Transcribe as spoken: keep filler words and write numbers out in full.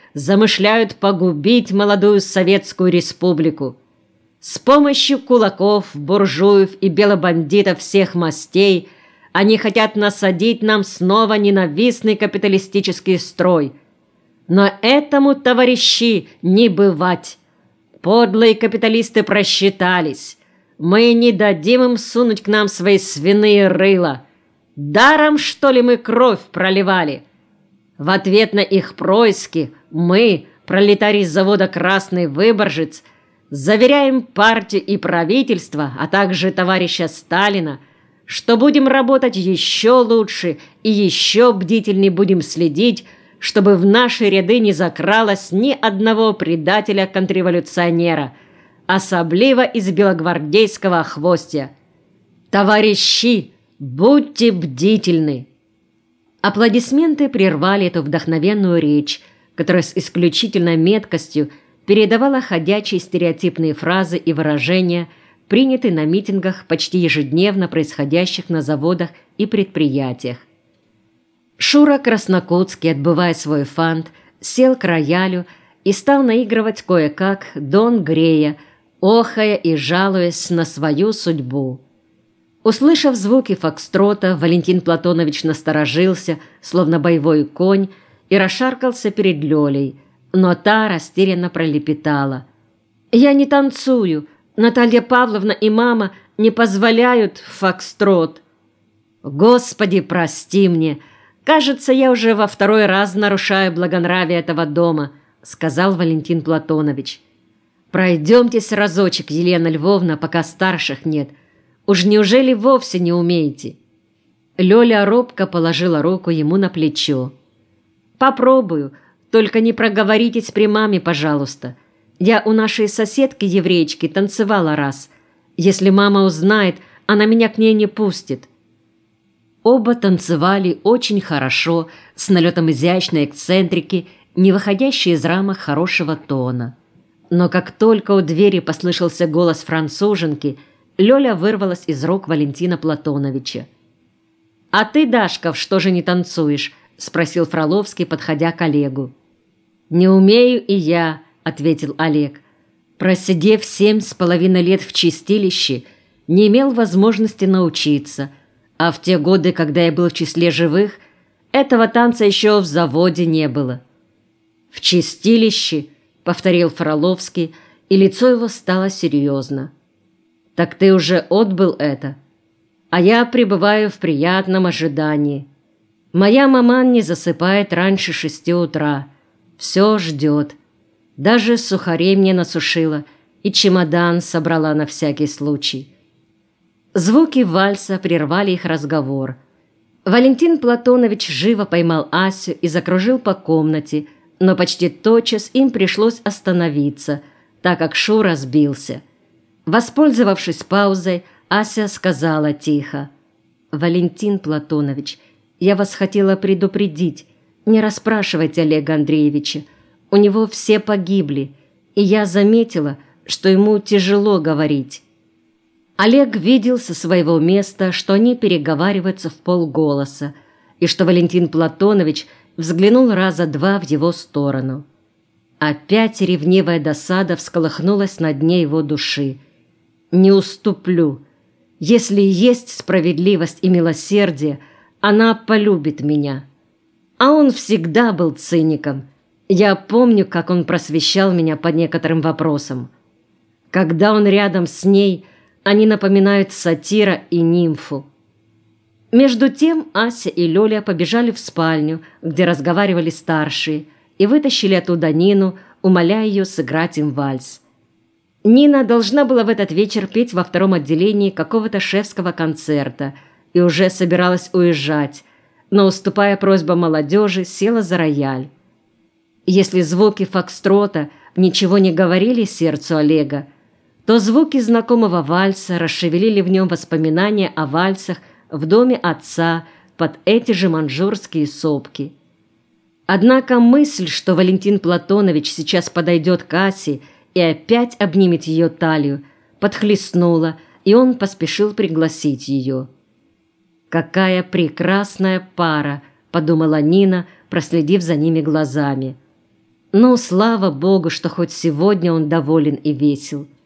замышляют погубить молодую Советскую Республику. С помощью кулаков, буржуев и белобандитов всех мастей они хотят насадить нам снова ненавистный капиталистический строй. Но этому, товарищи, не бывать. Подлые капиталисты просчитались. Мы не дадим им сунуть к нам свои свиные рыла. Даром, что ли, мы кровь проливали? В ответ на их происки мы, пролетарий завода «Красный Выборжец», заверяем партию и правительство, а также товарища Сталина, что будем работать еще лучше и еще бдительнее будем следить, чтобы в наши ряды не закралось ни одного предателя-контрреволюционера, особливо из белогвардейского охвостья. Товарищи, будьте бдительны!» Аплодисменты прервали эту вдохновенную речь, которая с исключительной меткостью передавала ходячие стереотипные фразы и выражения, принятые на митингах, почти ежедневно происходящих на заводах и предприятиях. Шура Краснокутский, отбывая свой фант, сел к роялю и стал наигрывать кое-как «Дон Грея», охая и жалуясь на свою судьбу. Услышав звуки фокстрота, Валентин Платонович насторожился, словно боевой конь, и расшаркался перед Лёлей, но та растерянно пролепетала: «Я не танцую. Наталья Павловна и мама не позволяют фокстрот». «Господи, прости мне! Кажется, я уже во второй раз нарушаю благонравие этого дома», — сказал Валентин Платонович. «Пройдемтесь разочек, Елена Львовна, пока старших нет. Уж неужели вовсе не умеете?» Лёля робко положила руку ему на плечо. «Попробую, только не проговоритесь при маме, пожалуйста. Я у нашей соседки-еврейчки танцевала раз. Если мама узнает, она меня к ней не пустит». Оба танцевали очень хорошо, с налетом изящной эксцентрики, не выходящей из рамок хорошего тона. Но как только у двери послышался голос француженки, Лёля вырвалась из рук Валентина Платоновича. «А ты, Дашков, что же не танцуешь?» – спросил Фроловский, подходя к Олегу. «Не умею и я», – ответил Олег. «Просидев семь с половиной лет в чистилище, не имел возможности научиться, а в те годы, когда я был в числе живых, этого танца еще в заводе не было». «В чистилище», – повторил Фроловский, и лицо его стало серьезно. «Так ты уже отбыл это, а я пребываю в приятном ожидании. Моя маман не засыпает раньше шести утра, все ждет. Даже сухарей мне насушила и чемодан собрала на всякий случай». Звуки вальса прервали их разговор. Валентин Платонович живо поймал Асю и закружил по комнате, но почти тотчас им пришлось остановиться, так как Шура сбился. Воспользовавшись паузой, Ася сказала тихо: «Валентин Платонович, я вас хотела предупредить. Не расспрашивайте Олега Андреевича. У него все погибли, и я заметила, что ему тяжело говорить». Олег видел со своего места, что они переговариваются в полголоса, и что Валентин Платонович взглянул раза два в его сторону. Опять ревнивая досада всколыхнулась на дне его души. «Не уступлю. Если есть справедливость и милосердие, она полюбит меня». А он всегда был циником. Я помню, как он просвещал меня по некоторым вопросам. Когда он рядом с ней, они напоминают сатира и нимфу. Между тем Ася и Лёля побежали в спальню, где разговаривали старшие, и вытащили оттуда Нину, умоляя ее сыграть им вальс. Нина должна была в этот вечер петь во втором отделении какого-то шефского концерта и уже собиралась уезжать, но, уступая просьбам молодежи, села за рояль. Если звуки фокстрота ничего не говорили сердцу Олега, то звуки знакомого вальса расшевелили в нем воспоминания о вальсах в доме отца под эти же манжурские сопки. Однако мысль, что Валентин Платонович сейчас подойдет к Асе и опять обнимет ее талию, подхлестнула, и он поспешил пригласить ее. «Какая прекрасная пара!» – подумала Нина, проследив за ними глазами. Ну, слава Богу, что хоть сегодня он доволен и весел.